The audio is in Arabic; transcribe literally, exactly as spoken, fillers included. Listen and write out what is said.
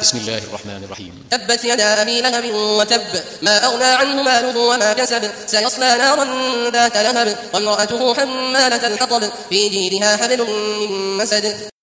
بسم الله الرحمن الرحيم. تبت يدا أبي لهب وتب، ما أغنى عنه ماله وما كسب، سيصلى نارا ذات لهب، وامرأته حمالة الحطب، في جيدها حبل من مسد.